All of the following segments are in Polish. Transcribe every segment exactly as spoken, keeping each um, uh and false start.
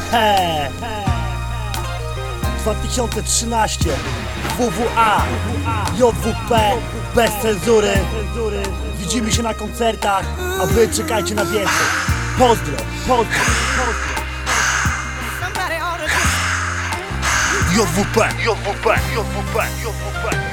He. dwa tysiące trzynaście W W A J W P bez cenzury. Widzimy się na koncertach, a wy czekajcie na więcej. Pozdro, pozdro, pozdro. J W P, J W P, J W P, J W P.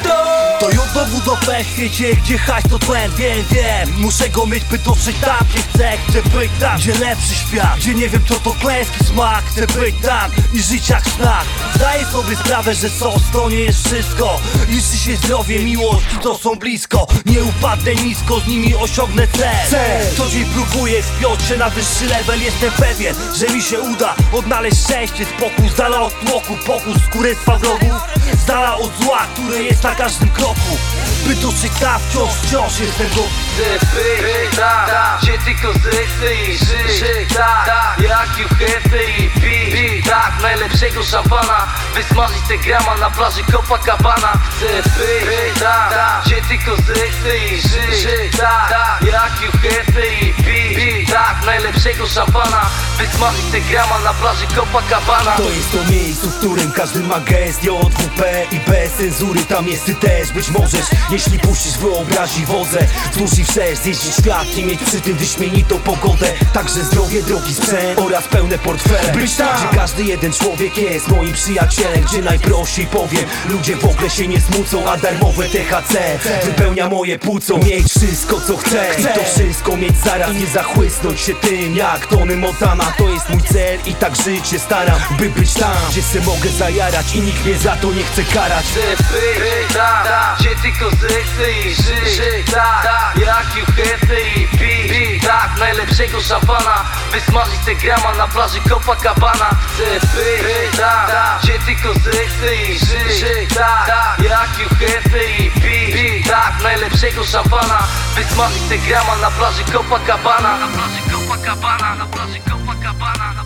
To J W P w świecie, gdzie hajs to tlen. Wiem, wiem, muszę go mieć, by dotrzeć tam, gdzie chcę. Chcę być tam, gdzie lepszy świat, gdzie nie wiem co to klęski smak. Chcę być tam i żyć jak snach. Zdaję sobie sprawę, że sos to nie jest wszystko. Liczy się zdrowie, miłość i to są blisko. Nie upadnę nisko, z nimi osiągnę cel. Co dzień próbuję wspiąć się na wyższy level. Jestem pewien, że mi się uda odnaleźć szczęście, spokój, z dala od tłoku, pokus, skórystwa wrogów, z dala od zła, które jest na każdym kroku. By dotrzeć tam, wciąż, wciąż jestem go. Chcę być tam, gdzie tylko zechcę i żyć tak, jak you have i pić tak, najlepszego szampana, wysmażyć te grama na plaży Copacabana. Chcę być tam, gdzie tylko zechcę i żyć tak, jak you have i pić tak, najlepszego szampana, wysmażyć te grama na plaży Copacabana. To jest to miejsce, w którym każdy ma gest. J W P i bez cenzury, tam jest ty też. Być możesz, jeśli puścisz wyobrazi wodze, wzdłuż i wszerz, zjeździć świat i mieć przy tym wyśmienitą pogodę. Także zdrowie, drogi sprzęt oraz pełne portfele. Być tam, gdzie każdy jeden człowiek jest moim przyjacielem, gdzie najprościej powiem, ludzie w ogóle się nie smucą, a darmowe T H C wypełnia moje płuco. Mieć wszystko co chcę, chcę. To wszystko mieć zaraz, nie zachłysnąć się tym jak Tony Montana. To jest mój cel i tak żyć się staram, by być tam, gdzie se mogę zajarać i nikt mnie za to nie chce karać. Chcę być tam, gdzie tylko zechcę i żyć tak, jak you have i pić tak, najlepszego szampana, wysmażyć te grama na plaży Copacabana. Chcę być tam, gdzie tylko zechcę i żyć tak, jak you have i pić tak, najlepszego szampana, wysmażyć te grama na plaży Copacabana. Na plaży Copacabana, na plaży Copacabana.